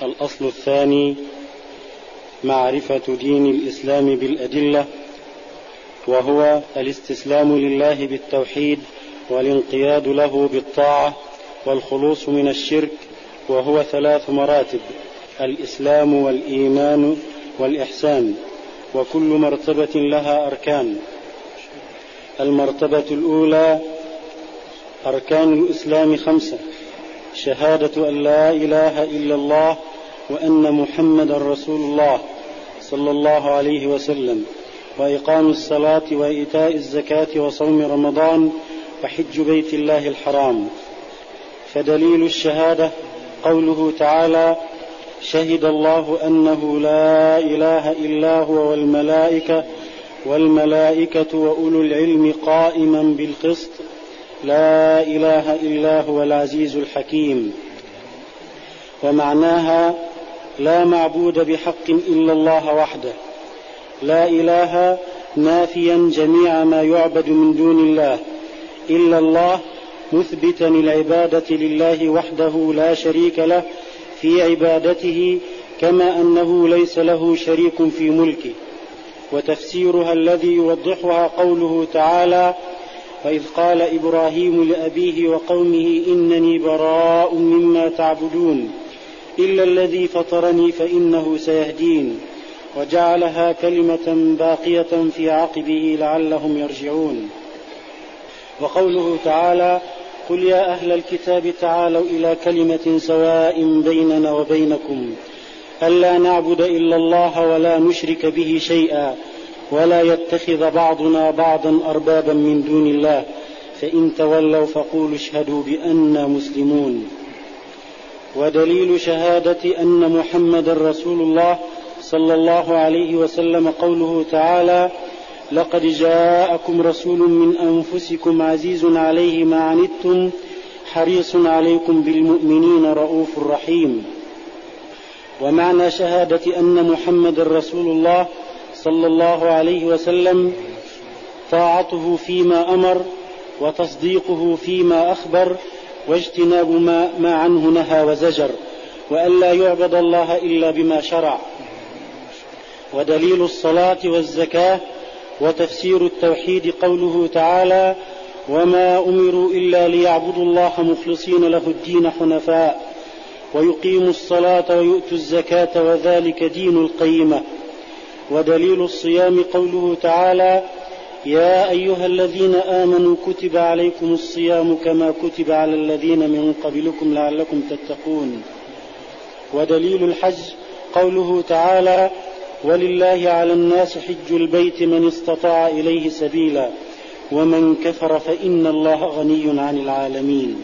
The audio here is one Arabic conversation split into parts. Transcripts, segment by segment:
الأصل الثاني معرفة دين الإسلام بالأدلة، وهو الاستسلام لله بالتوحيد والانقياد له بالطاعة والخلوص من الشرك، وهو 3 مراتب: الإسلام والإيمان والإحسان، وكل مرتبة لها أركان. المرتبة الأولى: أركان الإسلام 5: شهادة أن لا إله إلا الله وأن محمد رسول الله صلى الله عليه وسلم، وإقام الصلاة وإيتاء الزكاة وصوم رمضان وحج بيت الله الحرام. فدليل الشهادة قوله تعالى: شهد الله أنه لا إله إلا هو والملائكة وأولو العلم قائما بالقسط لا إله إلا هو العزيز الحكيم. ومعناها: لا معبود بحق إلا الله وحده. لا إله نافيا جميع ما يعبد من دون الله، إلا الله مثبتا العبادة لله وحده لا شريك له في عبادته، كما أنه ليس له شريك في ملكه. وتفسيرها الذي يوضحها قوله تعالى: وإذ قال إبراهيم لأبيه وقومه إنني براء مما تعبدون إلا الذي فطرني فإنه سيهدين، وجعلها كلمة باقية في عقبه لعلهم يرجعون. وقوله تعالى: قل يا أهل الكتاب تعالوا إلى كلمة سواء بيننا وبينكم ألا نعبد إلا الله ولا نشرك به شيئا ولا يتخذ بعضنا بعضا أربابا من دون الله، فإن تولوا فقولوا اشهدوا بأننا مسلمون. ودليل شهادة أن محمد رسول الله صلى الله عليه وسلم قوله تعالى: لقد جاءكم رسول من أنفسكم عزيز عليه ما عنتم حريص عليكم بالمؤمنين رؤوف رحيم. ومعنى شهادة أن محمد رسول الله صلى الله عليه وسلم طاعته فيما أمر وتصديقه فيما أخبر واجتناب ما عنه نهى وزجر، وأن لا يعبد الله إلا بما شرع. ودليل الصلاة والزكاة وتفسير التوحيد قوله تعالى: وما أمروا إلا ليعبدوا الله مخلصين له الدين حنفاء ويقيموا الصلاة ويؤتوا الزكاة وذلك دين القيمة. ودليل الصيام قوله تعالى: يا أيها الذين آمنوا كتب عليكم الصيام كما كتب على الذين من قبلكم لعلكم تتقون. ودليل الحج قوله تعالى: ولله على الناس حج البيت من استطاع إليه سبيلا ومن كفر فإن الله غني عن العالمين.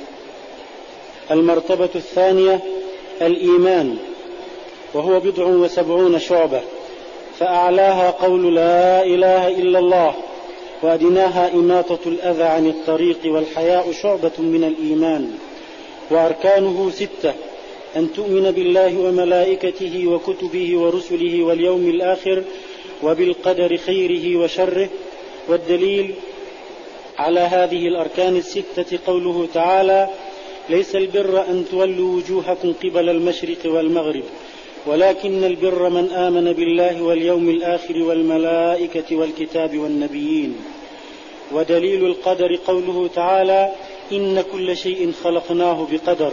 المرتبة الثانية: الإيمان، وهو 70 شعبة، فأعلاها قول لا إله إلا الله، وأدناها إماطة الأذى عن الطريق، والحياء شعبة من الإيمان. وأركانه 6: أن تؤمن بالله وملائكته وكتبه ورسله واليوم الآخر وبالقدر خيره وشره. والدليل على هذه الأركان 6 قوله تعالى: ليس البر أن تولوا وجوهكم قبل المشرق والمغرب ولكن البر من آمن بالله واليوم الآخر والملائكة والكتاب والنبيين. ودليل القدر قوله تعالى: إن كل شيء خلقناه بقدر.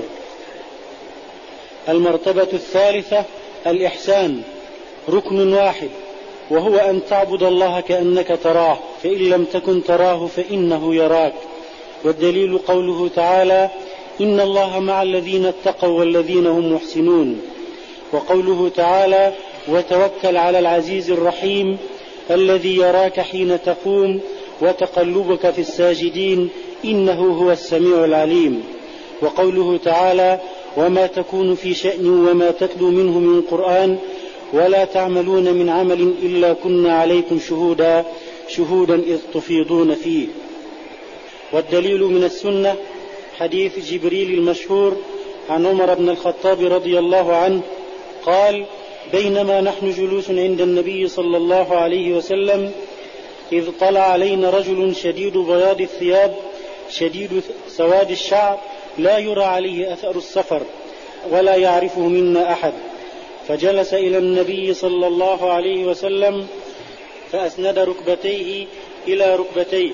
المرتبة الثالثة: الإحسان، ركن واحد، وهو أن تعبد الله كأنك تراه، فإن لم تكن تراه فإنه يراك. والدليل قوله تعالى: إن الله مع الذين اتقوا والذين هم محسنون. وقوله تعالى: وتوكل على العزيز الرحيم الذي يراك حين تقوم وتقلبك في الساجدين إنه هو السميع العليم. وقوله تعالى: وما تكون في شأن وما تتلو منه من قرآن ولا تعملون من عمل إلا كنا عليكم شهودا إذ تفيضون فيه. والدليل من السنة حديث جبريل المشهور عن عمر بن الخطاب رضي الله عنه قال: بينما نحن جلوس عند النبي صلى الله عليه وسلم إذ طلع علينا رجل شديد بياض الثياب شديد سواد الشعر لا يرى عليه أثر السفر، ولا يعرفه منا أحد. فجلس إلى النبي صلى الله عليه وسلم فأسند ركبتيه إلى ركبتيه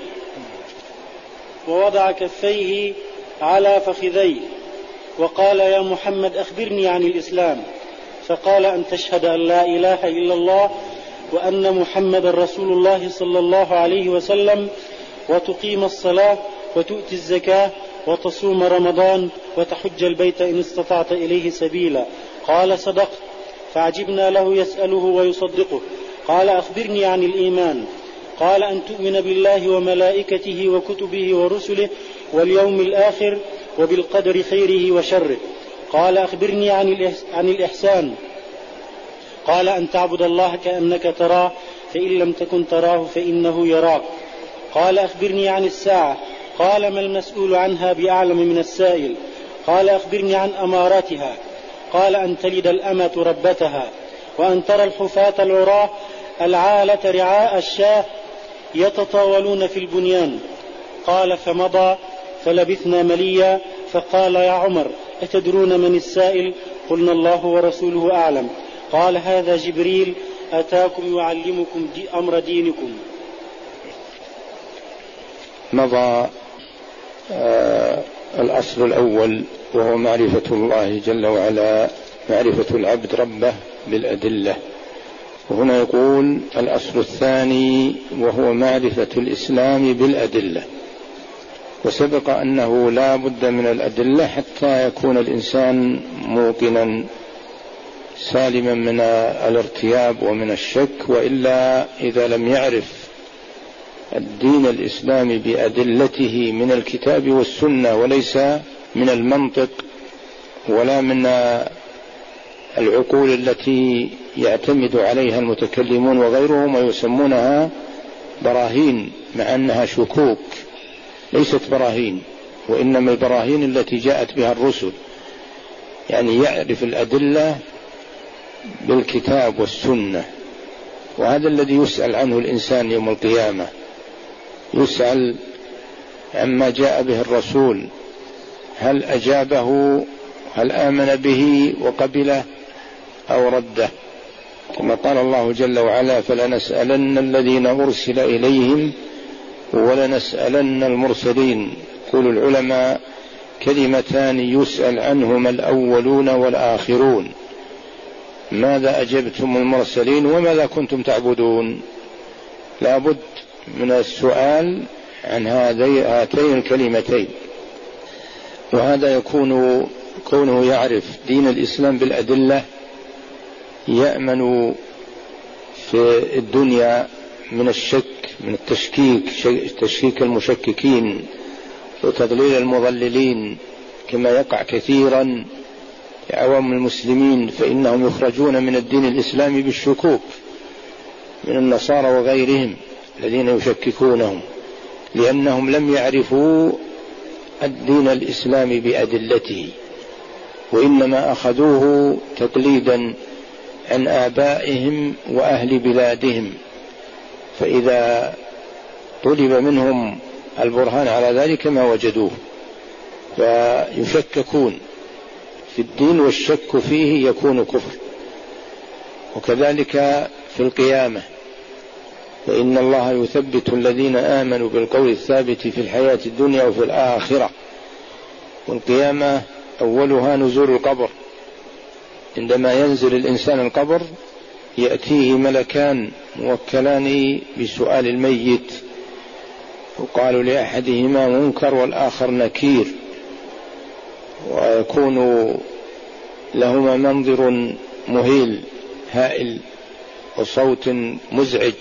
ووضع كفيه على فخذيه وقال: يا محمد أخبرني عن الإسلام. فقال: أن تشهد أن لا إله إلا الله وأن محمد رسول الله صلى الله عليه وسلم، وتقيم الصلاة، وتؤتي الزكاة، وتصوم رمضان، وتحج البيت إن استطعت إليه سبيلا. قال: صدقت. فعجبنا له يسأله ويصدقه. قال: أخبرني عن الإيمان. قال: أن تؤمن بالله وملائكته وكتبه ورسله واليوم الآخر وبالقدر خيره وشره. قال: أخبرني عن الإحسان. قال: أن تعبد الله كأنك تراه، فإن لم تكن تراه فإنه يراك. قال: أخبرني عن الساعة. قال: ما المسؤول عنها بأعلم من السائل. قال: أخبرني عن أماراتها. قال: أن تلد الأمة ربتها، وأن ترى الحفاة العراة العالة رعاء الشاة يتطاولون في البنيان. قال: فمضى فلبثنا مليا. فقال: يا عمر، أتدرون من السائل؟ قلنا: الله ورسوله أعلم. قال: هذا جبريل أتاكم يعلمكم أمر دينكم. مضى الأصل الأول وهو معرفة الله جل وعلا، معرفة العبد ربه بالأدلة. وهنا يقول الأصل الثاني وهو معرفة الإسلام بالأدلة. وسبق أنه لا بد من الأدلة حتى يكون الإنسان موقنا سالما من الارتياب ومن الشك، وإلا إذا لم يعرف الدين الإسلامي بأدلته من الكتاب والسنة وليس من المنطق ولا من العقول التي يعتمد عليها المتكلمون وغيرهم ويسمونها براهين، مع أنها شكوك ليست براهين، وإنما البراهين التي جاءت بها الرسل، يعني يعرف الأدلة بالكتاب والسنة. وهذا الذي يسأل عنه الإنسان يوم القيامة، يسأل عما جاء به الرسول، هل أجابه، هل آمن به وقبله أو رده، كما قال الله جل وعلا: فلنسألن الذين أرسل إليهم ولنسألن المرسلين. يقول العلماء: كلمتان يسأل عنهما الأولون والآخرون، ماذا أجبتم المرسلين وماذا كنتم تعبدون؟ لا بد من السؤال عن هاتين الكلمتين. وهذا يكون كونه يعرف دين الإسلام بالأدلة يأمن في الدنيا من الشك، من تشكيك المشككين وتضليل المضللين، كما يقع كثيرا في عوام المسلمين، فإنهم يخرجون من الدين الإسلامي بالشكوك من النصارى وغيرهم الذين يشككونهم، لأنهم لم يعرفوا الدين الإسلامي بأدلته، وإنما أخذوه تقليدا عن آبائهم وأهل بلادهم، فإذا طلب منهم البرهان على ذلك ما وجدوه، فيشككون في الدين، والشك فيه يكون كفر. وكذلك في القيامة، فإن الله يثبت الذين آمنوا بالقول الثابت في الحياة الدنيا وفي الآخرة. والقيامة أولها نزول القبر، عندما ينزل الإنسان القبر يأتيه ملكان موكلان بسؤال الميت، وقالوا لأحدهما منكر والآخر نكير، ويكون لهما منظر مهيل هائل وصوت مزعج،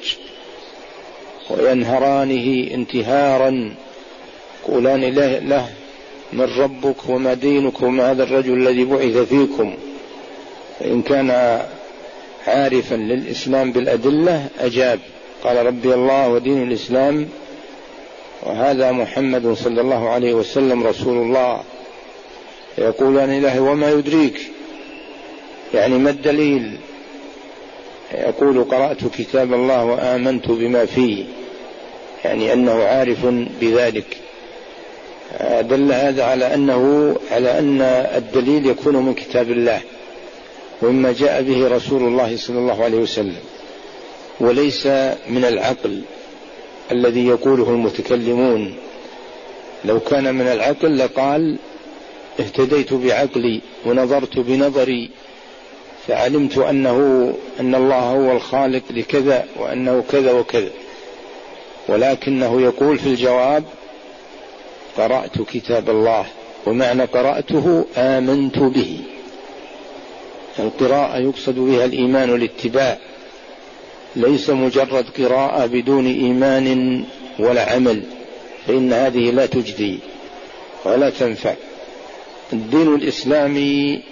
وينهرانه انتهارا، يقولان له: من ربك وما دينك وما هذا الرجل الذي بعث فيكم؟ فإن كان عارفا للإسلام بالأدلة أجاب، قال: ربي الله ودين الإسلام، وهذا محمد صلى الله عليه وسلم رسول الله. يقولان له: وما يدريك، يعني ما الدليل؟ يقول: قرأت كتاب الله وآمنت بما فيه، يعني أنه عارف بذلك. فدل هذا على أن الدليل يكون من كتاب الله ومما جاء به رسول الله صلى الله عليه وسلم، وليس من العقل الذي يقوله المتكلمون. لو كان من العقل لقال اهتديت بعقلي ونظرت بنظري فعلمت أن الله هو الخالق لكذا وأنه كذا وكذا، ولكنه يقول في الجواب قرأت كتاب الله، ومعنى قرأته آمنت به. القراءة يقصد بها الإيمان والاتباع، ليس مجرد قراءة بدون إيمان ولا عمل، فإن هذه لا تجدي ولا تنفع. الدين الإسلامي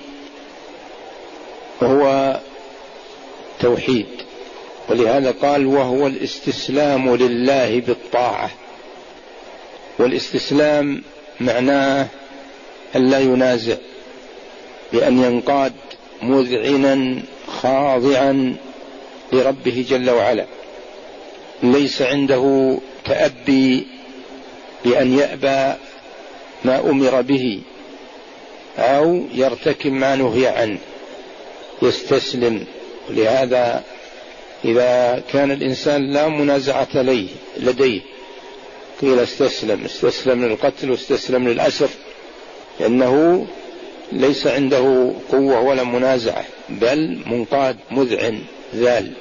هو توحيد، ولهذا قال وهو الاستسلام لله بالطاعة. والاستسلام معناه أن لا ينازع، بأن ينقاد مذعنا خاضعا لربه جل وعلا، ليس عنده تأبي بأن يأبى ما أمر به أو يرتكب ما نهي عنه، يستسلم. لهذا إذا كان الإنسان لا منازعة لديه قيل استسلم للقتل واستسلم للأسر، لأنه ليس عنده قوة ولا منازعة، بل منقاد مذعن ذال.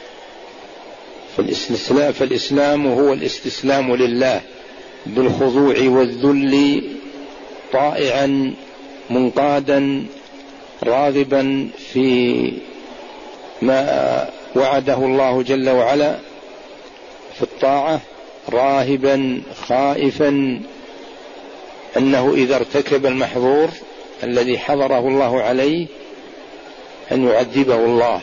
فالإسلام هو الاستسلام لله بالخضوع والذل، طائعا منقادا راغبا في ما وعده الله جل وعلا في الطاعة، راهبا خائفا أنه إذا ارتكب المحظور الذي حضره الله عليه أن يعذبه الله.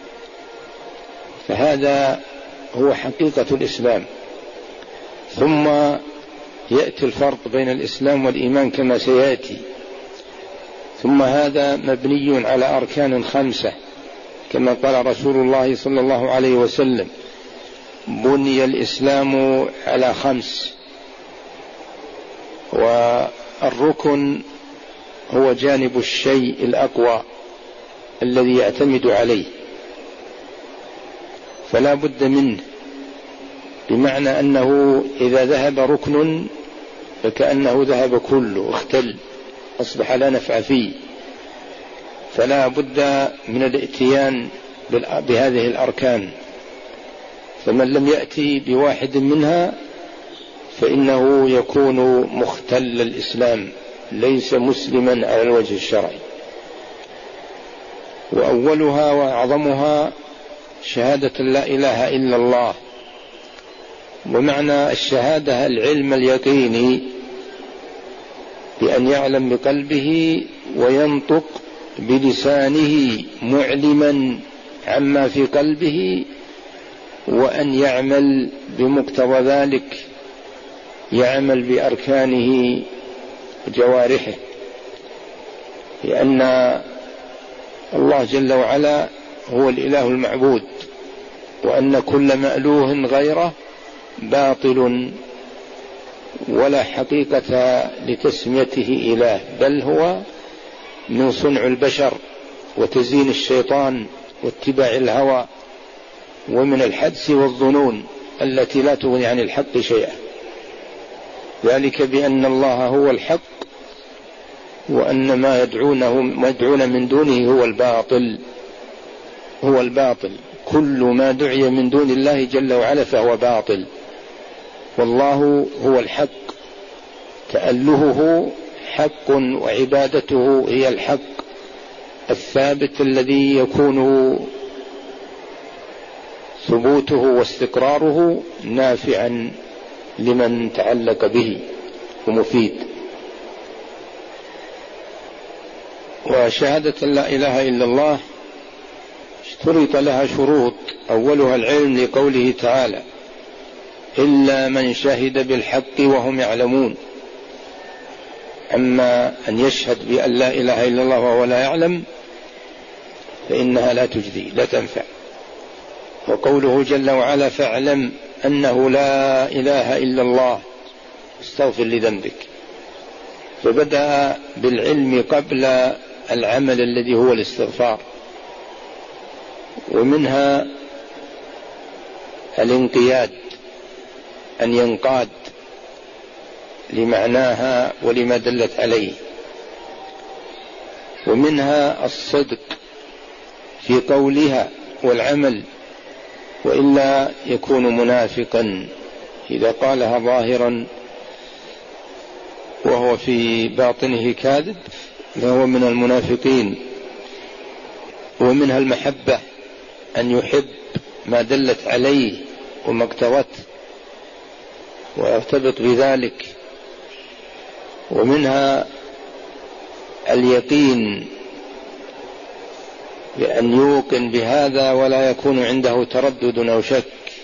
فهذا هو حقيقة الإسلام. ثم يأتي الفرق بين الإسلام والإيمان كما سيأتي. ثم هذا مبني على أركان 5 كما قال رسول الله صلى الله عليه وسلم بني الإسلام على 5. والركن هو جانب الشيء الأقوى الذي يعتمد عليه، فلا بد منه، بمعنى أنه إذا ذهب ركن فكأنه ذهب كله، اختل، أصبح لا نفع فيه. فلا بد من الاتيان بهذه الأركان، فمن لم يأتي بواحد منها فإنه يكون مختل الإسلام، ليس مسلما على الوجه الشرعي. وأولها وأعظمها شهادة لا إله إلا الله. ومعنى الشهادة العلم اليقيني، بأن يعلم بقلبه وينطق بلسانه معلما عما في قلبه، وأن يعمل بمقتضى ذلك، يعمل بأركانه وجوارحه، لأن الله جل وعلا هو الإله المعبود، وأن كل مألوه غيره باطل ولا حقيقة لتسميته إله، بل هو من صنع البشر وتزيين الشيطان واتباع الهوى، ومن الحدس والظنون التي لا تغني عن الحق شيئا. ذلك بأن الله هو الحق، وأن ما يدعون من دونه هو الباطل. كل ما دعي من دون الله جل وعلا فهو باطل، والله هو الحق، تألهه حق وعبادته هي الحق الثابت الذي يكون ثبوته واستقراره نافعا لمن تعلق به ومفيد. وشهادة لا إله إلا الله اشترط لها شروط، أولها العلم لقوله تعالى إلا من شهد بالحق وهم يعلمون. أما أن يشهد بأن لا إله إلا الله وهو لا يعلم فإنها لا تجدي، لا تنفع. وقوله جل وعلا فاعلم أنه لا إله إلا الله استغفر لذنبك. فبدأ بالعلم قبل العمل الذي هو الاستغفار. ومنها الانقياد، أن ينقاد لمعناها ولما دلت عليه. ومنها الصدق في قولها والعمل، وإلا يكون منافقا إذا قالها ظاهرا وهو في باطنه كاذب فهو من المنافقين. ومنها المحبة، أن يحب ما دلت عليه وما اقتضت ويرتبط بذلك. ومنها اليقين، بأن يوقن بهذا ولا يكون عنده تردد أو شك.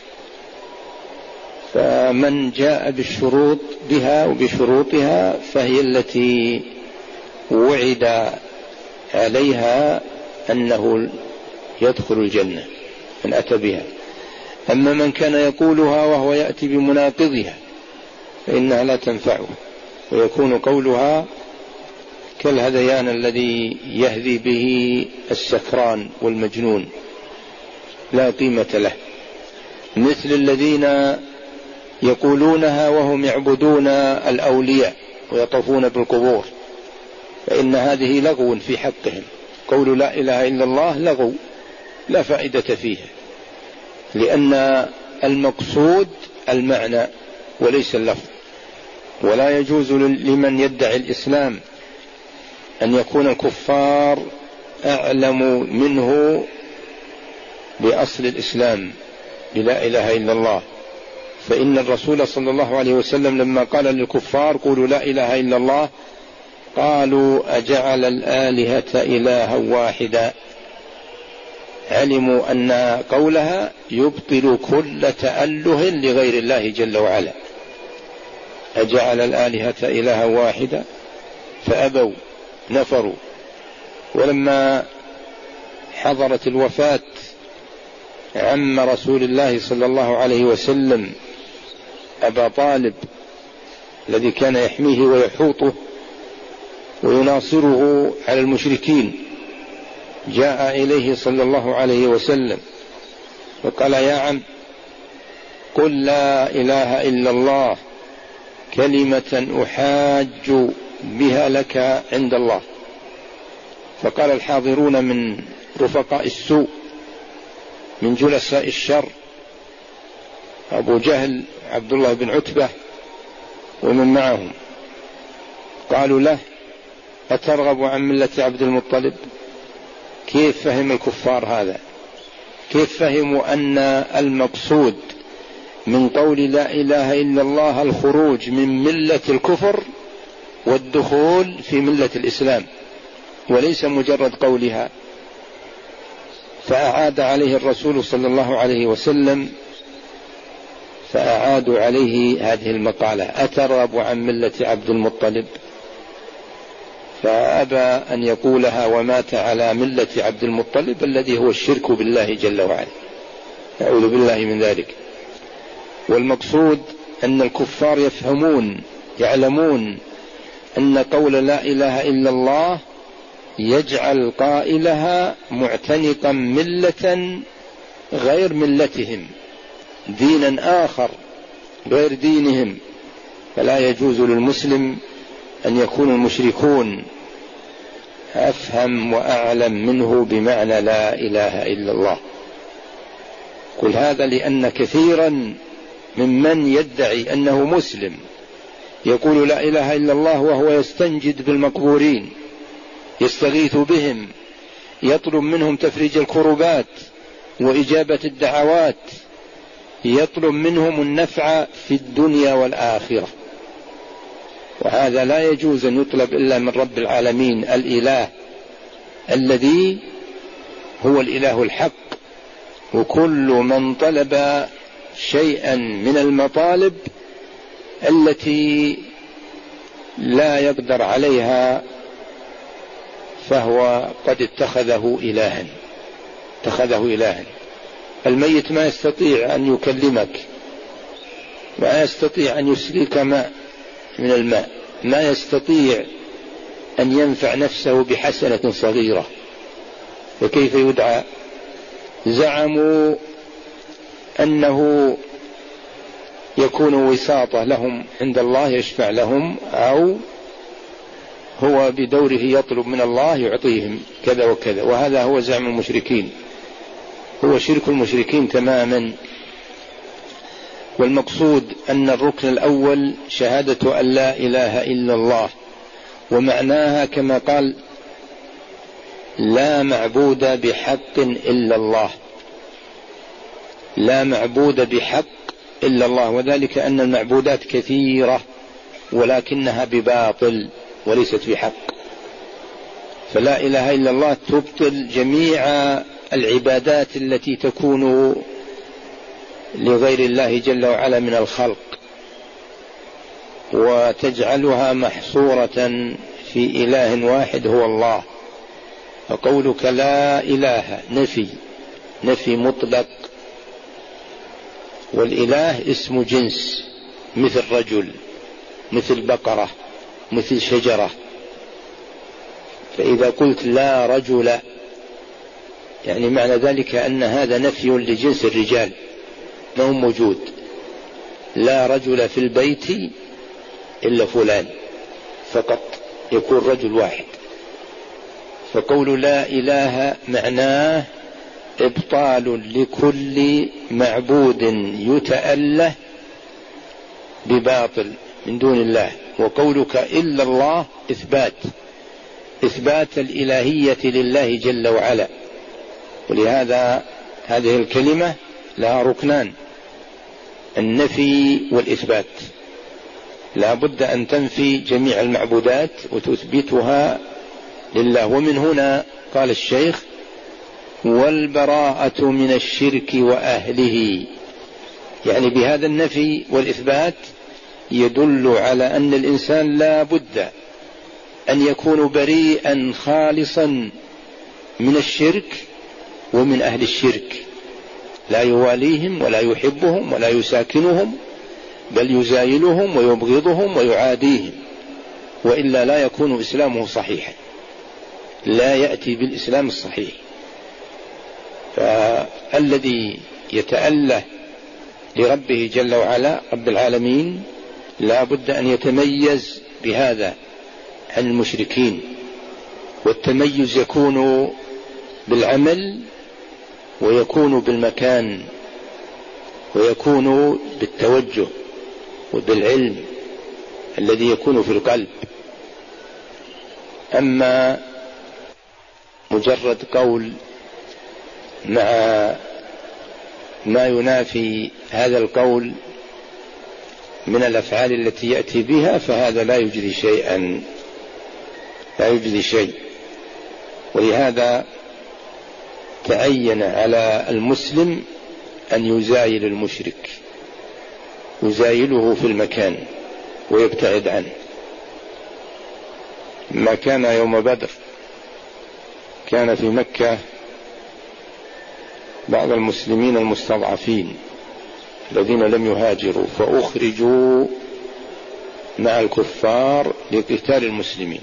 فمن جاء بالشروط بها وبشروطها فهي التي وعد عليها أنه يدخل الجنة من أتى بها. أما من كان يقولها وهو يأتي بمناقضها فإنها لا تنفعه، ويكون قولها كالهذيان الذي يهذي به السكران والمجنون لا قيمة له، مثل الذين يقولونها وهم يعبدون الأولياء ويطوفون بالقبور، فإن هذه لغو في حقهم. قول لا إله إلا الله لغو لا فائدة فيها، لأن المقصود المعنى وليس اللفظ. ولا يجوز لمن يدعي الإسلام أن يكون الكفار أعلم منه بأصل الإسلام بلا إله إلا الله. فإن الرسول صلى الله عليه وسلم لما قال للكفار قولوا لا إله إلا الله قالوا أجعل الآلهة إلها واحدا، علموا أن قولها يبطل كل تأله لغير الله جل وعلا. أجعل الآلهة إلها واحدا فأبوا نفروا. ولما حضرت الوفاة عم رسول الله صلى الله عليه وسلم أبا طالب الذي كان يحميه ويحوطه ويناصره على المشركين، جاء إليه صلى الله عليه وسلم وقال يا عم قل لا إله إلا الله كلمة أحاج بها لك عند الله. فقال الحاضرون من رفقاء السوء من جلساء الشر أبو جهل عبد الله بن عتبة ومن معهم قالوا له أترغب عن ملة عبد المطلب؟ كيف فهم الكفار هذا؟ كيف فهموا أن المقصود من قول لا إله إلا الله الخروج من ملة الكفر والدخول في ملة الإسلام وليس مجرد قولها؟ فأعاد عليه الرسول صلى الله عليه وسلم فأعادوا عليه هذه المقالة أترغب عن ملة عبد المطلب؟ فأبى أن يقولها ومات على ملة عبد المطلب الذي هو الشرك بالله جل وعلا، أعوذ بالله من ذلك. والمقصود أن الكفار يفهمون يعلمون أن قول لا إله إلا الله يجعل قائلها معتنقا ملة غير ملتهم، دينا آخر غير دينهم. فلا يجوز للمسلم أن يكون المشركون أفهم وأعلم منه بمعنى لا إله إلا الله. قل هذا لأن كثيرا ممن يدعي أنه مسلم يقول لا إله إلا الله وهو يستنجد بالمقبورين، يستغيث بهم، يطلب منهم تفريج الكربات وإجابة الدعوات، يطلب منهم النفع في الدنيا والآخرة. وهذا لا يجوز أن يطلب إلا من رب العالمين الإله الذي هو الإله الحق. وكل من طلب شيئا من المطالب التي لا يقدر عليها فهو قد اتخذه إلها. الميت ما يستطيع أن يكلمك، ما يستطيع أن يسقيك ماء من الماء، ما يستطيع أن ينفع نفسه بحسنة صغيرة، فكيف يدعى؟ زعموا أنه يكون وساطة لهم عند الله، يشفع لهم، أو هو بدوره يطلب من الله يعطيهم كذا وكذا، وهذا هو زعم المشركين، هو شرك المشركين تماما. والمقصود أن الركن الأول شهادة أن لا إله إلا الله، ومعناها كما قال: لا معبود بحق إلا الله، لا معبود بحق إلا الله، وذلك أن المعبودات كثيرة ولكنها بباطل وليست بحق، فلا إله إلا الله تبطل جميع العبادات التي تكون لغير الله جل وعلا من الخلق، وتجعلها محصورة في إله واحد هو الله. فقولك لا إله نفي مطلق، والإله اسم جنس، مثل رجل، مثل بقرة، مثل شجرة. فإذا قلت لا رجل يعني معنى ذلك أن هذا نفي لجنس الرجال، ما هو موجود، لا رجل في البيت إلا فلان فقط، يكون رجل واحد. فقول لا إله معناه إبطال لكل معبود يتأله بباطل من دون الله. وقولك إلا الله إثبات الإلهية لله جل وعلا. ولهذا هذه الكلمة لها ركنان: النفي والإثبات، لا بد أن تنفي جميع المعبودات وتثبتها لله. ومن هنا قال الشيخ: والبراءة من الشرك وأهله، يعني بهذا النفي والإثبات يدل على أن الإنسان لا بد أن يكون بريئا خالصا من الشرك ومن أهل الشرك، لا يواليهم ولا يحبهم ولا يساكنهم، بل يزايلهم ويبغضهم ويعاديهم، وإلا لا يكون إسلامه صحيحا، لا يأتي بالإسلام الصحيح. فالذي يتأله لربه جل وعلا رب العالمين لا بد أن يتميز بهذا عن المشركين، والتميز يكون بالعمل، ويكون بالمكان، ويكون بالتوجه وبالعلم الذي يكون في القلب. أما مجرد قول مع ما ينافي هذا القول من الأفعال التي يأتي بها، فهذا لا يجري شيئا، لا يجري شيء. ولهذا تعين على المسلم أن يزايل المشرك، يزايله في المكان ويبتعد عنه. ما كان يوم بدر كان في مكة بعض المسلمين المستضعفين الذين لم يهاجروا، فأخرجوا مع الكفار لقتال المسلمين،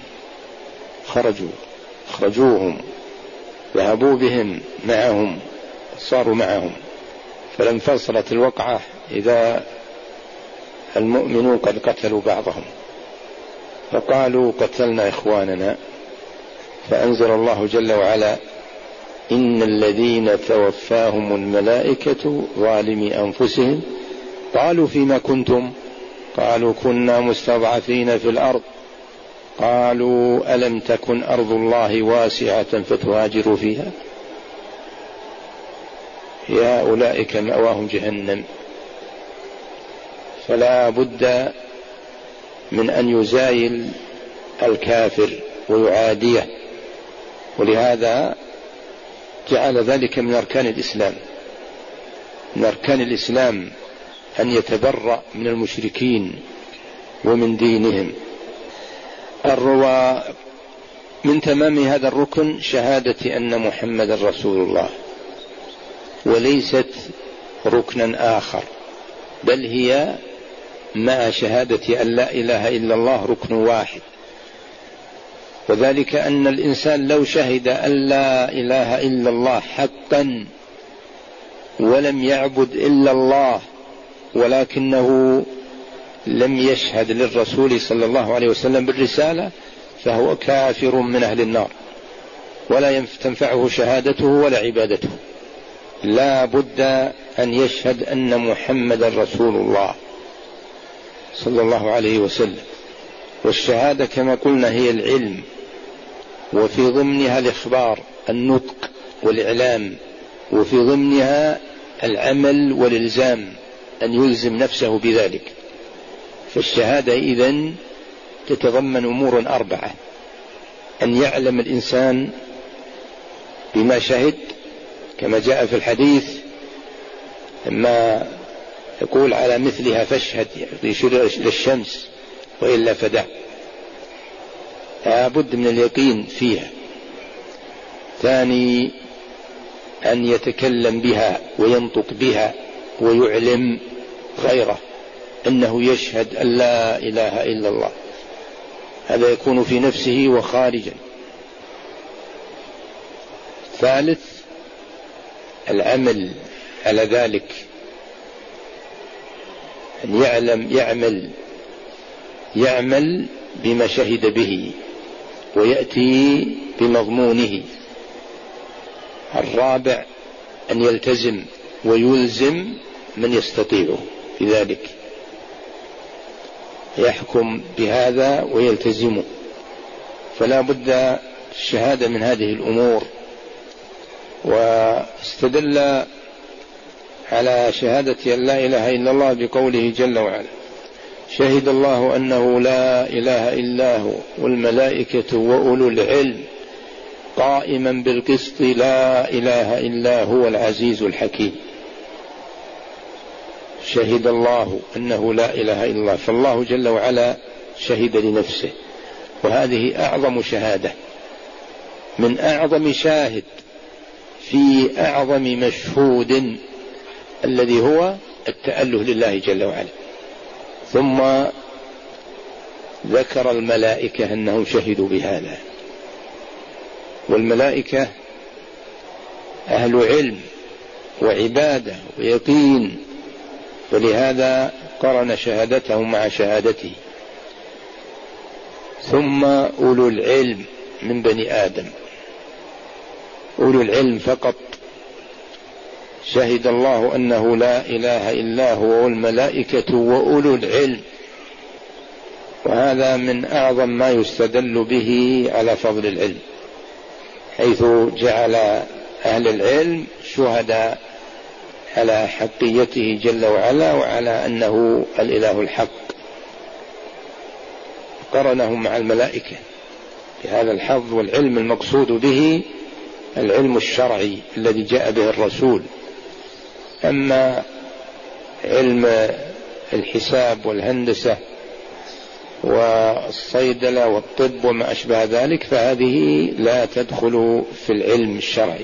خرجوهم، ذهبوا بهم معهم، صاروا معهم. فلما فصلت الوقعة إذا المؤمنون قد قتلوا بعضهم، فقالوا قتلنا إخواننا، فأنزل الله جل وعلا: إن الذين توفاهم الملائكة ظالمي أنفسهم قالوا فيما كنتم؟ قالوا كنا مستضعفين في الأرض. قالوا ألم تكن أرض الله واسعة فتهاجروا فيها؟ يا أولئك مأواهم جهنم. فلا بد من أن يزايل الكافر ويعاديه، ولهذا جعل ذلك من أركان الإسلام. من أركان الإسلام أن يتبرأ من المشركين ومن دينهم. من تمام هذا الركن شهادة أن محمد رسول الله، وليست ركنا آخر، بل هي مع شهادة أن لا إله إلا الله ركن واحد، وذلك أن الإنسان لو شهد أن لا إله إلا الله حقا ولم يعبد إلا الله ولكنه لم يشهد للرسول صلى الله عليه وسلم بالرسالة فهو كافر من أهل النار، ولا تنفعه شهادته ولا عبادته. لا بد أن يشهد أن محمد رسول الله صلى الله عليه وسلم. والشهادة كما قلنا هي العلم، وفي ضمنها الإخبار النطق والإعلام، وفي ضمنها العمل والإلزام أن يلزم نفسه بذلك. فالشهادة إذن تتضمن أمور 4: أن يعلم الإنسان بما شهد كما جاء في الحديث لما يقول على مثلها فاشهد، يشير إلى الشمس وإلا فدع. لابد من اليقين فيها. ثاني أن يتكلم بها وينطق بها ويعلم غيره أنه يشهد أن لا إله إلا الله، هذا يكون في نفسه وخارجا. ثالث العمل على ذلك، أن يعمل بما شهد به ويأتي بمضمونه. الرابع أن يلتزم ويلزم من يستطيعه في ذلك، يحكم بهذا ويلتزمه. فلا بد الشهادة من هذه الأمور. واستدل على شهادة أن لا إله إلا الله بقوله جل وعلا: شهد الله أنه لا إله إلا هو والملائكة وأولو العلم قائما بالقسط لا إله إلا هو العزيز الحكيم. شهد الله أنه لا إله إلا الله، فالله جل وعلا شهد لنفسه، وهذه أعظم شهادة، من أعظم شاهد في أعظم مشهود الذي هو التأله لله جل وعلا. ثم ذكر الملائكة أنهم شهدوا بهذا، والملائكة أهل علم وعبادة ويقين، ولهذا قرن شهادتهم مع شهادته. ثم أولو العلم من بني آدم، أولو العلم فقط، شهد الله أنه لا إله إلا هو والملائكة وأولو العلم، وهذا من أعظم ما يستدل به على فضل العلم، حيث جعل أهل العلم شهداء على حقيته جل وعلا وعلى أنه الإله الحق، قرنهم مع الملائكة بهذا الحظ. والعلم المقصود به العلم الشرعي الذي جاء به الرسول. أما علم الحساب والهندسة والصيدلة والطب وما أشبه ذلك فهذه لا تدخل في العلم الشرعي،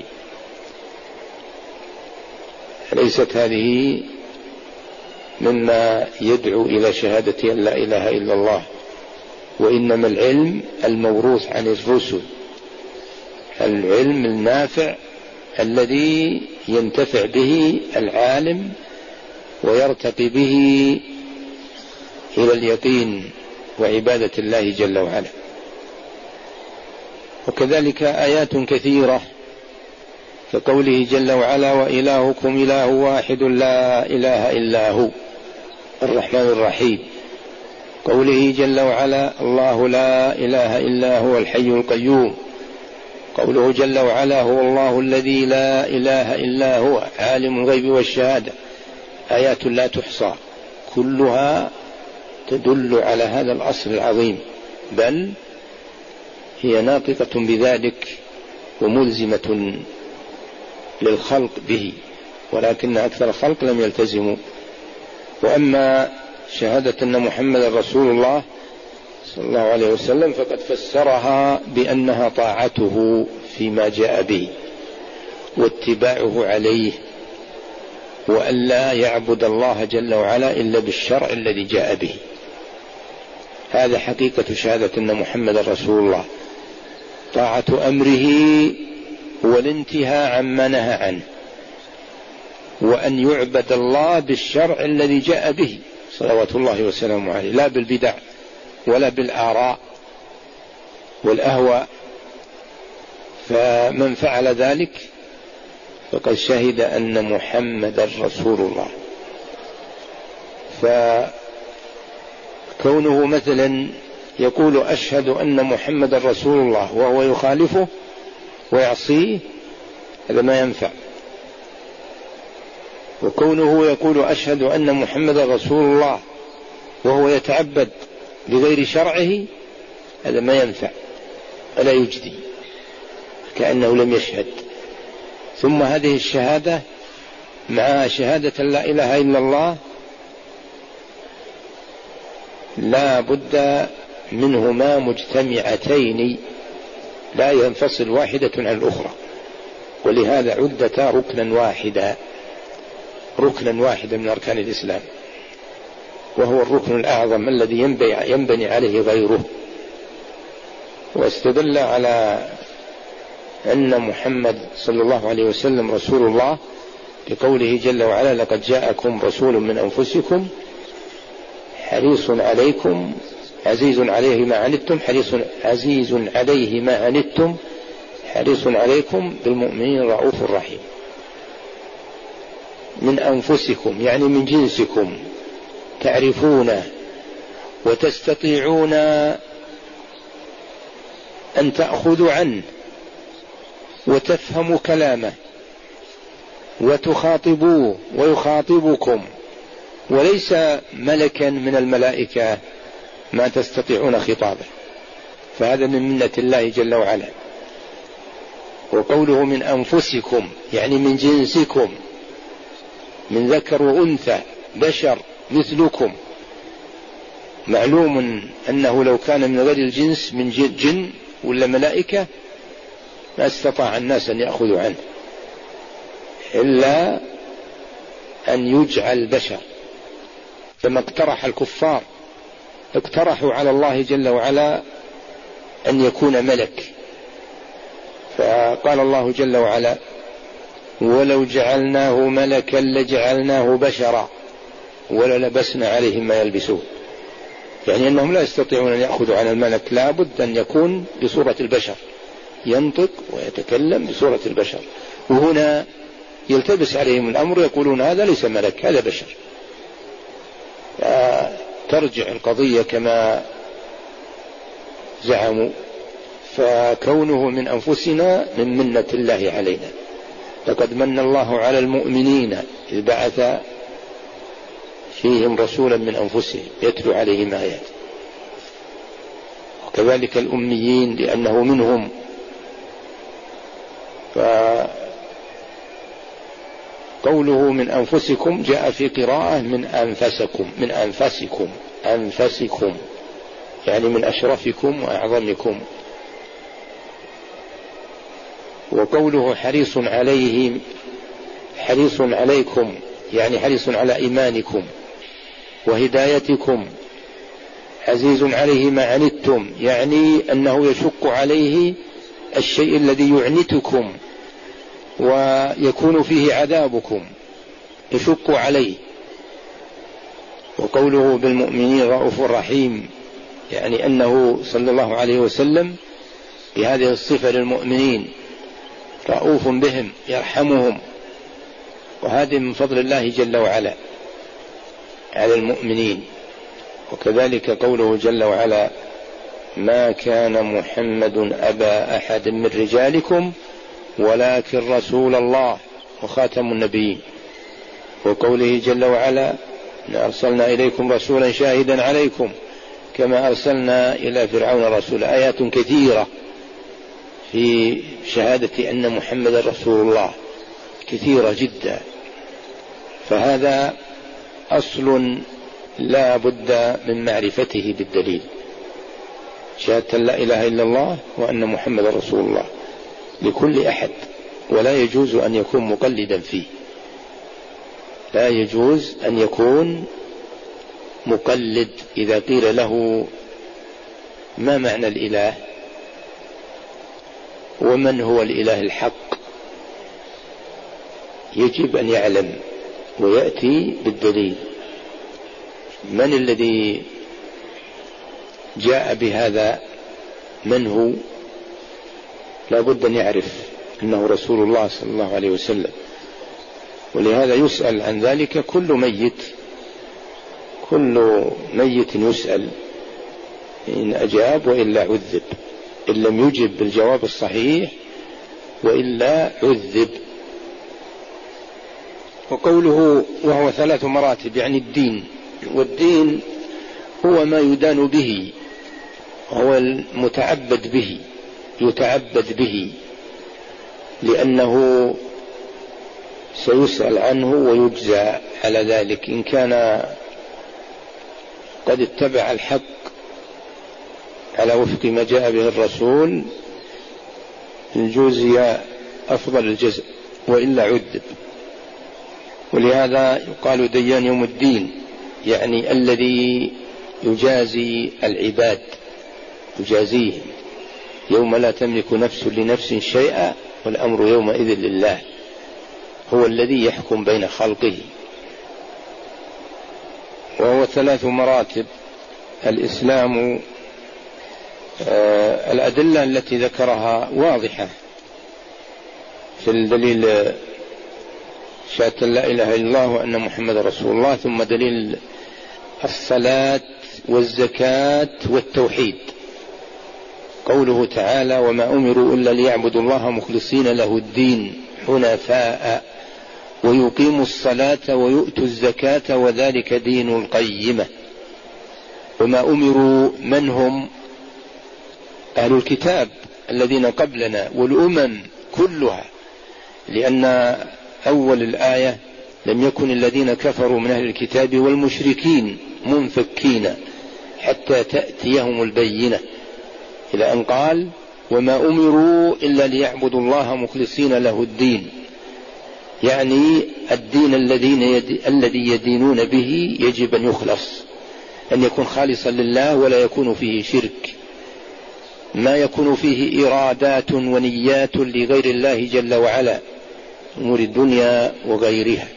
ليست هذه مما يدعو إلى شهادة أن لا إله إلا الله، وإنما العلم الموروث عن الرسل، العلم النافع الذي ينتفع به العالم ويرتقي به إلى اليقين وعبادة الله جل وعلا. وكذلك آيات كثيرة كقوله جل وعلا: وإلهكم إله واحد لا إله إلا هو الرحمن الرحيم. قوله جل وعلا: الله لا إله إلا هو الحي القيوم. قوله جل وعلا: هو الله الذي لا إله إلا هو عالم الغيب والشهادة. آيات لا تحصى، كلها تدل على هذا الأصل العظيم، بل هي ناطقة بذلك وملزمة للخلق به، ولكن أكثر الخلق لم يلتزموا. وأما شهادة أن محمد رسول الله صلى الله عليه وسلم فقد فسرها بأنها طاعته فيما جاء به واتباعه عليه وأن لا يعبد الله جل وعلا إلا بالشرع الذي جاء به. هذا حقيقة شهادة أن محمد رسول الله، طاعة أمره والانتهاء عما نهى عنه، وأن يعبد الله بالشرع الذي جاء به صلوات الله وسلامه عليه، لا بالبدع ولا بالآراء والأهواء. فمن فعل ذلك فقد شهد أن محمد رسول الله. فكونه مثلا يقول أشهد أن محمد رسول الله وهو يخالفه ويعصيه، هذا ما ينفع. وكونه يقول أشهد أن محمد رسول الله وهو يتعبد بغير شرعه، هذا ما ينفع ولا يجدي، كأنه لم يشهد. ثم هذه الشهادة مع شهادة لا إله إلا الله لا بد منهما مجتمعتين، لا ينفصل واحدة عن الأخرى، ولهذا عدتا ركنا واحدا من أركان الإسلام، وهو الركن الأعظم الذي ينبني عليه غيره. واستدل على أن محمد صلى الله عليه وسلم رسول الله بقوله جل وعلا: لقد جاءكم رسول من أنفسكم حريص عليكم عزيز عليه ما عنتم عزيز عليه ما عنتم حريص عليكم بالمؤمنين رؤوف رحيم. من أنفسكم يعني من جنسكم، تعرفونه وتستطيعون أن تأخذوا عنه وتفهموا كلامه وتخاطبوه ويخاطبكم، وليس ملكا من الملائكة ما تستطيعون خطابه، فهذا من منة الله جل وعلا. وقوله من أنفسكم يعني من جنسكم، من ذكر وأنثى، بشر مثلكم. معلوم أنه لو كان من غير الجنس من جن ولا ملائكة ما استطاع الناس أن يأخذوا عنه إلا أن يجعل بشر. كما اقترح الكفار، اقترحوا على الله جل وعلا أن يكون ملك، فقال الله جل وعلا: ولو جعلناه ملكا لجعلناه بشرا وللبسنا عليهم ما يلبسون. يعني أنهم لا يستطيعون أن يأخذوا عن الملك، لا بد أن يكون بصورة البشر، ينطق ويتكلم بصورة البشر. وهنا يلتبس عليهم الأمر، يقولون هذا ليس ملك، هذا بشر. ترجع القضية كما زعموا. فكونه من أنفسنا من منة الله علينا. لقد من الله على المؤمنين إذ بعث فيهم رسولا من أنفسهم يتلو عليهم آيات. وكذلك الأميين لأنه منهم. فقوله من أنفسكم جاء في قراءة من أنفسكم يعني من أشرفكم وأعظمكم. وقوله حريص عليكم يعني حريص على إيمانكم وهدايتكم. عزيز عليه ما عنتم يعني أنه يشق عليه الشيء الذي يعنتكم ويكون فيه عذابكم، يشق عليه. وقوله بالمؤمنين رؤوف رحيم يعني أنه صلى الله عليه وسلم بهذه الصفة للمؤمنين رؤوف بهم يرحمهم، وهذا من فضل الله جل وعلا على المؤمنين. وكذلك قوله جل وعلا: ما كان محمد أبا أحد من رجالكم ولكن رسول الله وخاتم النبيين. وقوله جل وعلا: أرسلنا إليكم رسولا شاهدا عليكم كما أرسلنا إلى فرعون رسولا. آيات كثيرة في شهادة أن محمد رسول الله، كثيرة جدا. فهذا أصل لا بد من معرفته بالدليل، شهادة لا إله إلا الله وأن محمد رسول الله لكل أحد، ولا يجوز أن يكون مقلدا فيه. لا يجوز أن يكون مقلد. إذا قيل له ما معنى الإله ومن هو الإله الحق، يجب أن يعلم ويأتي بالدليل. من الذي جاء بهذا؟ من هو؟ لا بد أن يعرف أنه رسول الله صلى الله عليه وسلم. ولهذا يسأل عن ذلك كل ميت يسأل، إن أجاب وإلا عذب، إن لم يجب بالجواب الصحيح وإلا عذب. وقوله وهو 3 مراتب يعني الدين، والدين هو ما يدان به، هو المتعبد به، يتعبد به، لأنه سيسأل عنه ويجزى على ذلك. إن كان قد اتبع الحق على وفق ما جاء به الرسول جوزي أفضل الجزاء وإلا عذب. ولهذا يقال ديان يوم الدين، يعني الذي يجازي العباد، يجازيهم يوم لا تملك نفس لنفس شيئا والأمر يومئذ لله، هو الذي يحكم بين خلقه. وهو 3 مراتب. الإسلام الأدلة التي ذكرها واضحة في الدليل شهادة لا إله إلا الله وأن محمد رسول الله، ثم دليل الصلاة والزكاة والتوحيد. قوله تعالى وما أمروا إلا ليعبدوا الله مخلصين له الدين حنفاء ويقيموا الصلاة ويؤتوا الزكاة وذلك دين القيمة. وما أمروا من هم؟ أهل الكتاب الذين قبلنا والأمم كلها، لأن أول الآية لم يكن الذين كفروا من أهل الكتاب والمشركين منفكين حتى تأتيهم البينة، إلى أن قال وما أمروا إلا ليعبدوا الله مخلصين له الدين، يعني الدين الذي يدينون به يجب أن يخلص، أن يكون خالصا لله ولا يكون فيه شرك، ما يكون فيه إرادات ونيات لغير الله جل وعلا، أمور الدنيا وغيرها.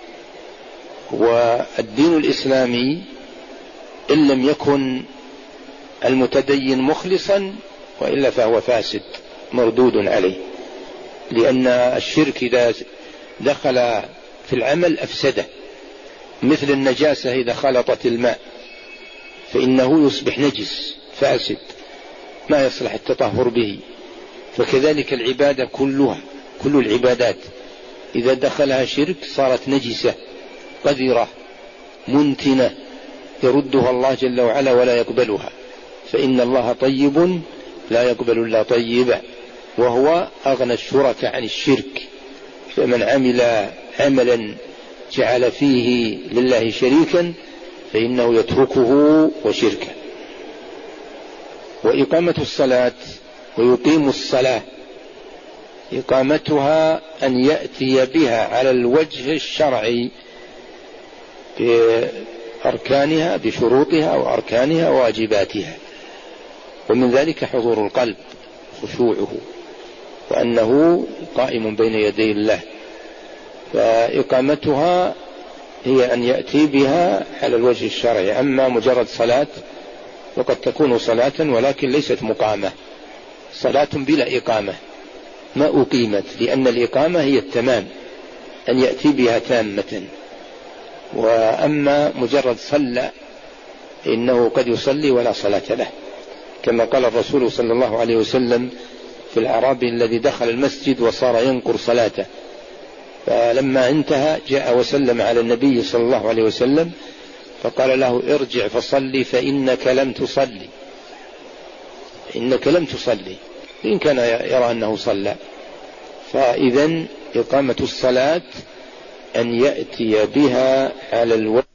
والدين الإسلامي إن لم يكن المتدين مخلصا وإلا فهو فاسد مردود عليه، لأن الشرك إذا دخل في العمل أفسده، مثل النجاسة إذا خلطت الماء فإنه يصبح نجس فاسد ما يصلح التطهر به. فكذلك العبادة كلها، كل العبادات إذا دخلها شرك صارت نجسة قذرة منتنة يردها الله جل وعلا ولا يقبلها، فإن الله طيب لا يقبل إلا طيبا وهو أغنى الشركاء عن الشرك. فمن عمل عملا جعل فيه لله شريكا فإنه يتركه وشركه. وإقامة الصلاة ويقيم الصلاة إقامتها أن يأتي بها على الوجه الشرعي بأركانها بشروطها وأركانها وواجباتها، ومن ذلك حضور القلب خشوعه وأنه قائم بين يدي الله. فإقامتها هي أن يأتي بها على الوجه الشرعي. أما مجرد صلاة وقد تكون صلاة ولكن ليست مقامة، صلاة بلا إقامة ما أقيمت، لأن الإقامة هي التمام أن يأتي بها تامة. وأما مجرد صلى إنه قد يصلي ولا صلاة له، كما قال الرسول صلى الله عليه وسلم في الأعرابي الذي دخل المسجد وصار ينقر صلاته، فلما انتهى جاء وسلم على النبي صلى الله عليه وسلم فقال له ارجع فصلي فإنك لم تصلي، إنك لم تصلي، إن كان يرى أنه صلى. فإذا إقامة الصلاة أن يأتي بها على الوجه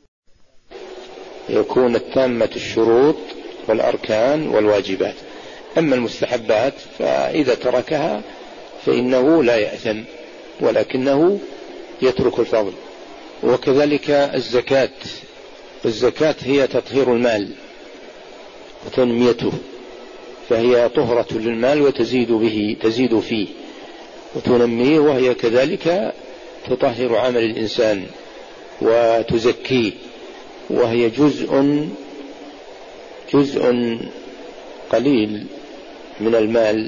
يكون التامة الشروط والأركان والواجبات. أما المستحبات فإذا تركها فإنه لا يأثم ولكنه يترك الفضل. وكذلك الزكاة هي تطهير المال وتنميته، فهي طهرة للمال تزيد فيه وتنميه، وهي كذلك تطهر عمل الإنسان وتزكيه، وهي جزء قليل من المال.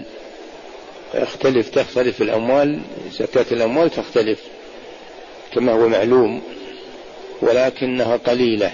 تختلف الأموال، زكاة الأموال تختلف كما هو معلوم، ولكنها قليلة،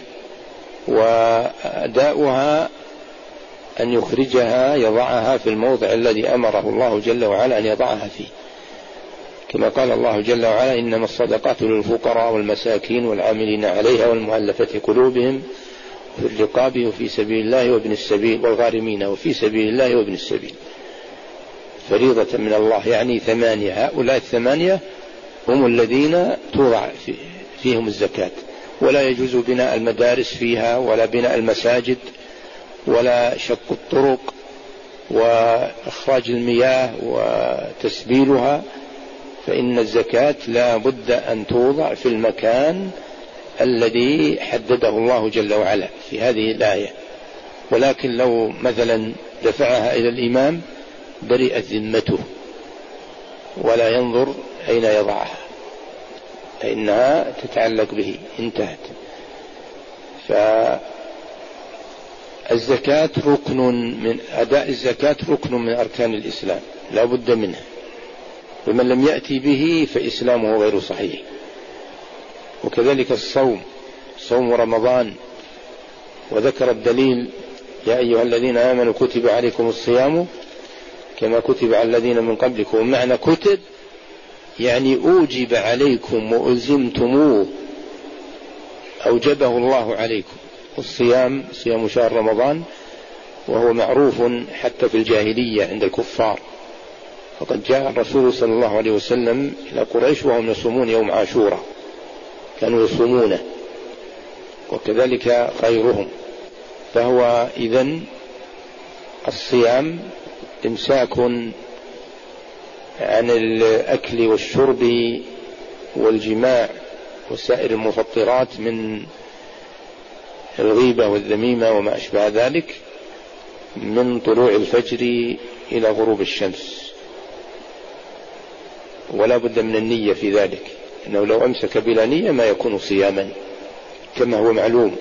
وأداؤها أن يضعها في الموضع الذي أمره الله جل وعلا أن يضعها فيه، كما قال الله جل وعلا: إنما الصدقات للفقراء والمساكين والعاملين عليها والمؤلفة قلوبهم وفي الرقاب وفي سبيل الله وابن السبيل والغارمين وفي سبيل الله وابن السبيل، فريضة من الله، يعني 8. هؤلاء 8 هم الذين توضع فيهم الزكاة، ولا يجوز بناء المدارس فيها، ولا بناء المساجد، ولا شق الطرق، وإخراج المياه وتسبيلها، فإن الزكاة لا بد أن توضع في المكان الذي حدده الله جل وعلا في هذه الآية. ولكن لو مثلا دفعها إلى الإمام برئت ذمته ولا ينظر أين يضعها، فإنها تتعلق به، انتهت. فالزكاة أداء الزكاة ركن من أركان الإسلام لا بد منه، ومن لم يأتي به فإسلامه غير صحيح. وكذلك صوم رمضان، وذكر الدليل: يا أيها الذين آمنوا كتب عليكم الصيام كما كتب على الذين من قبلكم. ومعنى كتب يعني أوجب عليكم وألزمتموه، أوجبه الله عليكم. الصيام صيام شهر رمضان، وهو معروف حتى في الجاهلية عند الكفار، وقد جاء الرسول صلى الله عليه وسلم إلى قريش وهم يصومون يوم عاشوراء، كانوا يصومونه، وكذلك غيرهم. فهو إذن الصيام إمساك عن الأكل والشرب والجماع وسائر المفطرات من الغيبة والذميمة وما أشبه ذلك، من طلوع الفجر إلى غروب الشمس، ولا بد من النية في ذلك، إنه لو أمسك بلا نية ما يكون صياما كما هو معلوم.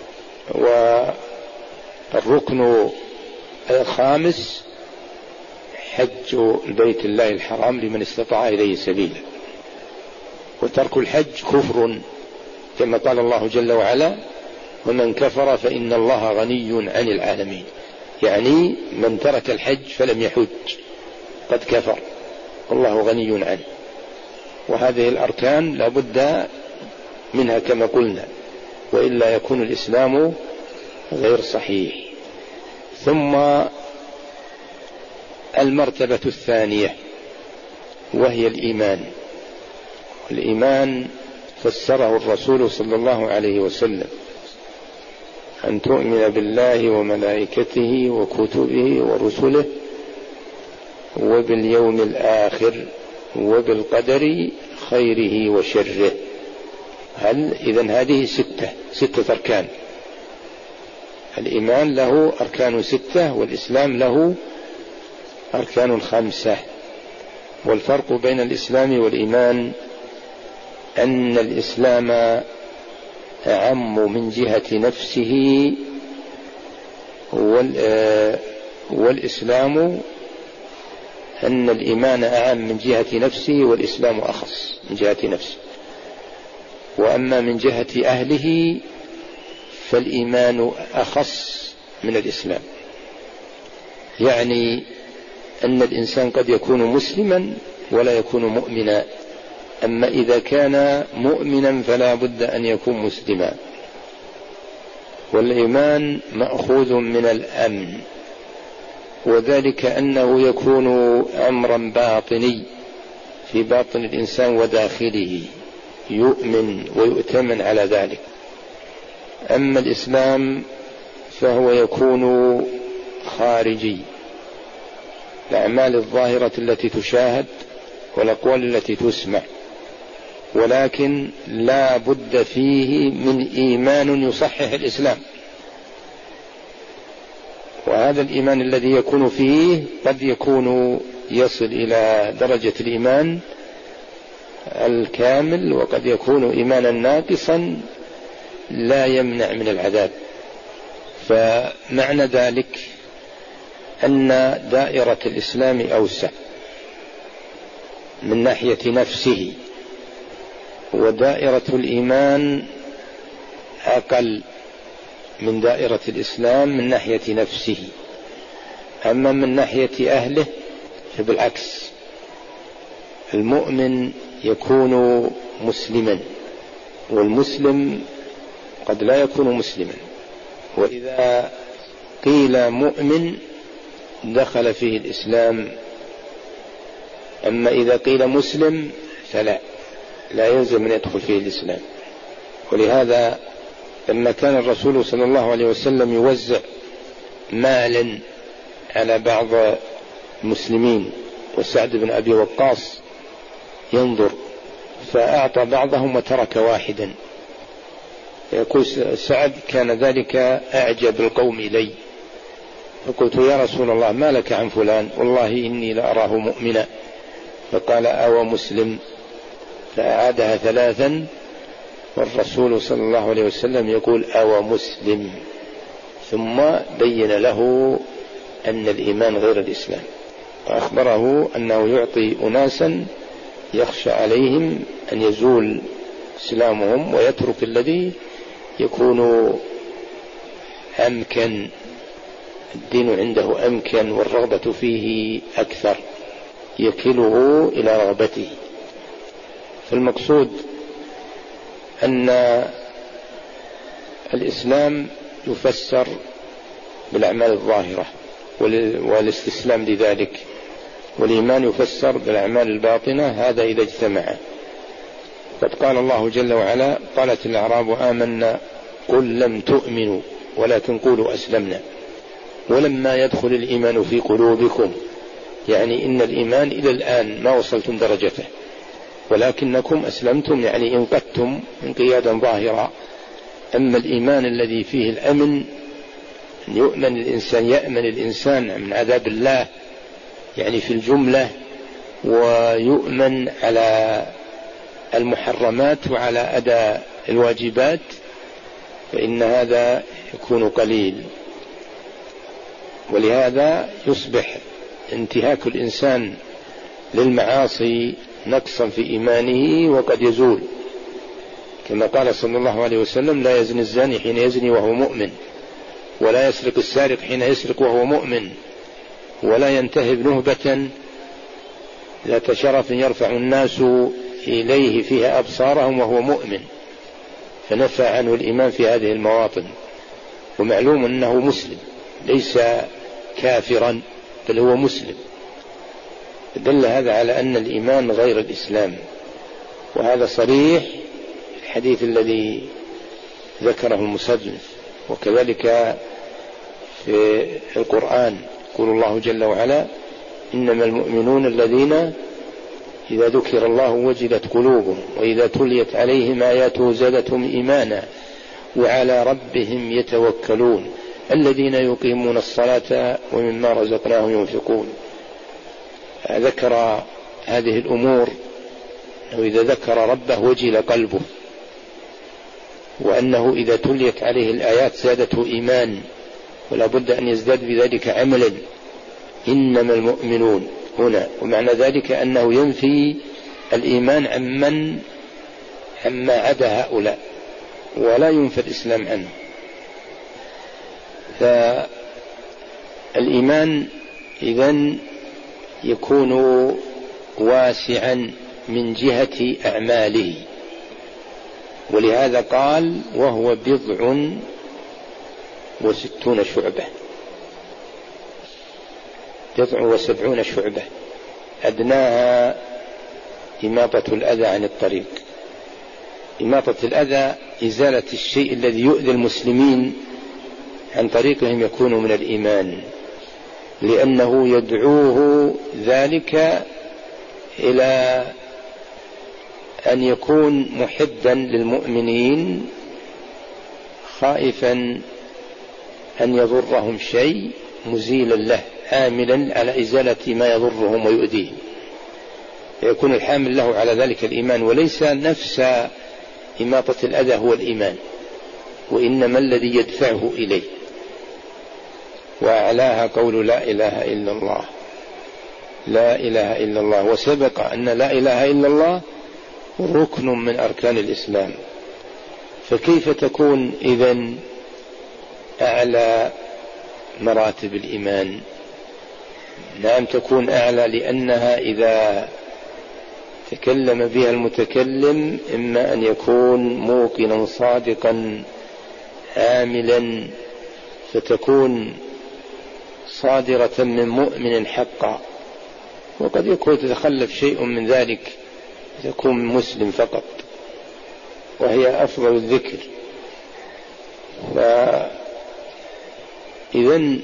والركن الخامس حج البيت الله الحرام لمن استطاع إليه سبيلا، وترك الحج كفر، كما قال الله جل وعلا: ومن كفر فإن الله غني عن العالمين، يعني من ترك الحج فلم يحج قد كفر، والله غني عنه. وهذه الأركان لا بد منها كما قلنا، وإلا يكون الإسلام غير صحيح. ثم المرتبة الثانية وهي الإيمان فسره الرسول صلى الله عليه وسلم: أن تؤمن بالله وملائكته وكتبه ورسله وباليوم الآخر وبالقدر خيره وشره. إذن هذه 6 أركان. الإيمان له أركان 6، والإسلام له أركان 5. والفرق بين الإسلام والإيمان أن الإسلام أعم من جهة نفسه، والإسلام أن الإيمان أعم من جهة نفسه، والإسلام أخص من جهة نفسه. وأما من جهة أهله فالإيمان أخص من الإسلام، يعني أن الإنسان قد يكون مسلما ولا يكون مؤمنا، أما إذا كان مؤمنا فلا بد أن يكون مسلما. والإيمان مأخوذ من الأمن، وذلك أنه يكون أمرا باطني في باطن الإنسان وداخله، يؤمن ويؤتمن على ذلك. أما الإسلام فهو يكون خارجي، الأعمال الظاهرة التي تشاهد والأقوال التي تسمع، ولكن لا بد فيه من إيمان يصحح الإسلام، وهذا الإيمان الذي يكون فيه قد يكون يصل إلى درجة الإيمان الكامل، وقد يكون إيمانا ناقصا لا يمنع من العذاب. فمعنى ذلك أن دائرة الإسلام أوسع من ناحية نفسه، ودائرة الإيمان أقل من دائرة الإسلام من ناحية نفسه. أما من ناحية أهله فبالعكس، المؤمن يكون مسلما، والمسلم قد لا يكون مسلما. وإذا قيل مؤمن دخل فيه الإسلام، أما إذا قيل مسلم فلا، لا يلزم أن يدخل فيه الإسلام. ولهذا لما كان الرسول صلى الله عليه وسلم يوزع مالا على بعض المسلمين، وسعد بن أبي وقاص ينظر، فأعطى بعضهم وترك واحدا، يقول سعد: كان ذلك أعجب القوم إلي، فقلت: يا رسول الله ما لك عن فلان؟ والله إني لأراه مؤمنا. فقال: أو مسلم؟ فأعادها ثلاثا، والرسول صلى الله عليه وسلم يقول: أو مسلم، ثم بين له أن الإيمان غير الإسلام، وأخبره أنه يعطي أناسا يخشى عليهم أن يزول إسلامهم ويترك الذي يكون أمكن، الدين عنده أمكن والرغبة فيه أكثر، يكله إلى رغبته. فالمقصود أن الإسلام يفسر بالأعمال الظاهرة والاستسلام لذلك، والإيمان يفسر بالأعمال الباطنة، هذا إذا اجتمع. قد قال الله جل وعلا: قالت الأعراب آمنا قل لم تؤمنوا ولكن قولوا أسلمنا ولما يدخل الإيمان في قلوبكم، يعني إن الإيمان إلى الآن ما وصلتم درجته، ولكنكم أسلمتم، يعني انقذتم انقيادا ظاهرا. أما الإيمان الذي فيه الأمن، يأمن الإنسان من عذاب الله، يعني في الجملة، ويؤمن على المحرمات وعلى أداء الواجبات، فإن هذا يكون قليل. ولهذا يصبح انتهاك الإنسان للمعاصي نقصا في إيمانه، وقد يزول، كما قال صلى الله عليه وسلم: لا يزني الزاني حين يزني وهو مؤمن، ولا يسرق السارق حين يسرق وهو مؤمن، ولا ينتهب نهبة ذات شرف يرفع الناس إليه فيها أبصارهم وهو مؤمن، فنفى عنه الإيمان في هذه المواطن. ومعلوم أنه مسلم، ليس كافرا بل هو مسلم. دل هذا على أن الإيمان غير الإسلام، وهذا صريح الحديث الذي ذكره المصنف. وكذلك في القرآن يقول الله جل وعلا: إنما المؤمنون الذين إذا ذكر الله وجلت قلوبهم وإذا تليت عليهم آياته زادتهم إيمانا وعلى ربهم يتوكلون الذين يقيمون الصلاة ومما رزقناهم ينفقون. ذكر هذه الأمور، وإذا ذكر ربه وجل قلبه، وأنه إذا تليت عليه الآيات زادته إيمان، ولا بد أن يزداد بذلك عملا. إنما المؤمنون هنا، ومعنى ذلك أنه ينفي الإيمان عما عدا هؤلاء، ولا ينفي الإسلام عنه. فالإيمان إذن يكون واسعا من جهة أعماله، ولهذا قال: وهو 70 شعبة، 70 شعبة، أدناها إماطة الأذى عن الطريق. إماطة الأذى إزالة الشيء الذي يؤذي المسلمين عن طريقهم يكون من الإيمان، لأنه يدعوه ذلك إلى أن يكون محبا للمؤمنين خائفا أن يضرهم شيء، مزيلا له عاملا على إزالة ما يضرهم ويؤذيهم، يكون الحامل له على ذلك الإيمان، وليس نفس إماطة الأذى هو الإيمان، وإنما الذي يدفعه إليه. وأعلاها قول لا إله إلا الله، لا إله إلا الله. وسبق أن لا إله إلا الله ركن من أركان الإسلام، فكيف تكون إذن أعلى مراتب الإيمان؟ نعم تكون أعلى، لأنها إذا تكلم بها المتكلم إما أن يكون موقنا صادقا عاملا، فتكون صادرة من مؤمن حقا، وقد يكون تتخلف شيء من ذلك تكون من مسلم فقط، وهي أفضل الذكر. فإذن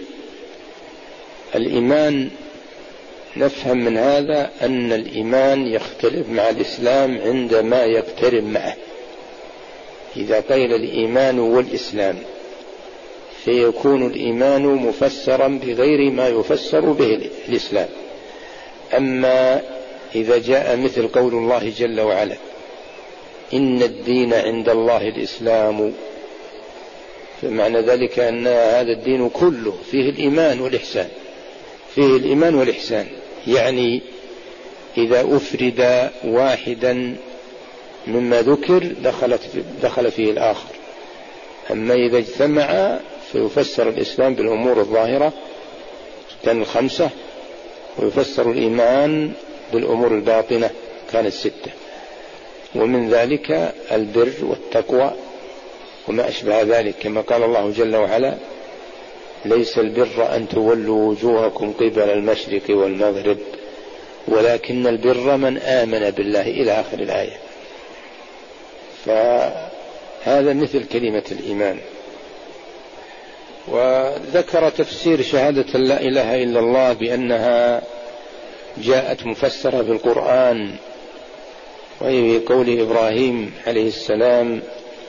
الإيمان نفهم من هذا أن الإيمان يختلف مع الإسلام عندما يقترب معه. إذا قيل الإيمان والإسلام فيكون الإيمان مفسرا بغير ما يفسر به الإسلام. أما إذا جاء مثل قول الله جل وعلا إن الدين عند الله الإسلام، فمعنى ذلك أن هذا الدين كله فيه الإيمان والإحسان، فيه الإيمان والإحسان. يعني إذا أفرد واحدا مما ذكر دخل فيه الآخر، أما إذا اجتمع فيفسر الإسلام بالأمور الظاهرة كان 5، ويفسر الإيمان بالأمور الباطنة كانت 6، ومن ذلك البر والتقوى وما أشبه ذلك، كما قال الله جل وعلا ليس البر أن تولوا وجوهكم قبل المشرق والمغرب ولكن البر من آمن بالله إلى آخر الآية. فهذا مثل كلمة الإيمان. وذكر تفسير شهادة لا إله إلا الله بأنها جاءت مفسرة بالقرآن، وهي قول إبراهيم عليه السلام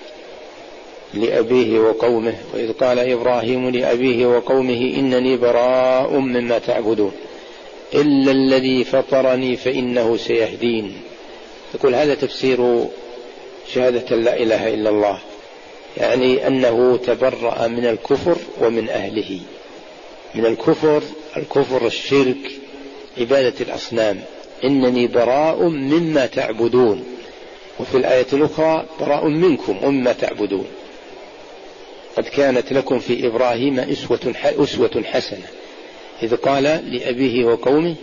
لأبيه وقومه، وإذ قال إبراهيم لأبيه وقومه إنني براء مما تعبدون إلا الذي فطرني فإنه سيهدين. يقول هذا تفسير شهادة لا إله إلا الله، يعني أنه تبرأ من الكفر ومن أهله. من الكفر الشرك عبادة الأصنام، إنني براء مما تعبدون، وفي الآية الأخرى براء منكم ومما تعبدون. قد كانت لكم في إبراهيم أسوة حسنة، إذ قال لأبيه وقومه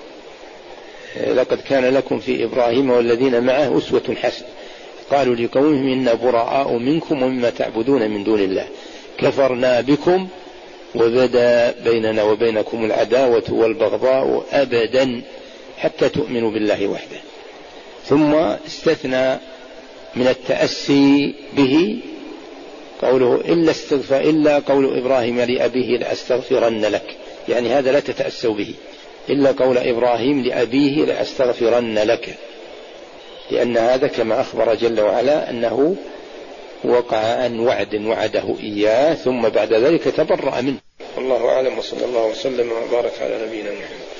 لقد كان لكم في إبراهيم والذين معه أسوة حسنة، قالوا لقومهم إنا براء منكم ومما تعبدون من دون الله كفرنا بكم وبدا بيننا وبينكم العداوة والبغضاء أبدا حتى تؤمنوا بالله وحده. ثم استثنى من التأسي به قوله إلا قول إبراهيم لأبيه لأستغفرن لك، يعني هذا لا تتأسوا به، إلا قول إبراهيم لأبيه لأستغفرن لك، لأن هذا كما أخبر جل وعلا أنه وقع عن وعد وعده إياه ثم بعد ذلك تبرأ منه. والله أعلم، وصلى الله وسلم وبارك على نبينا محمد.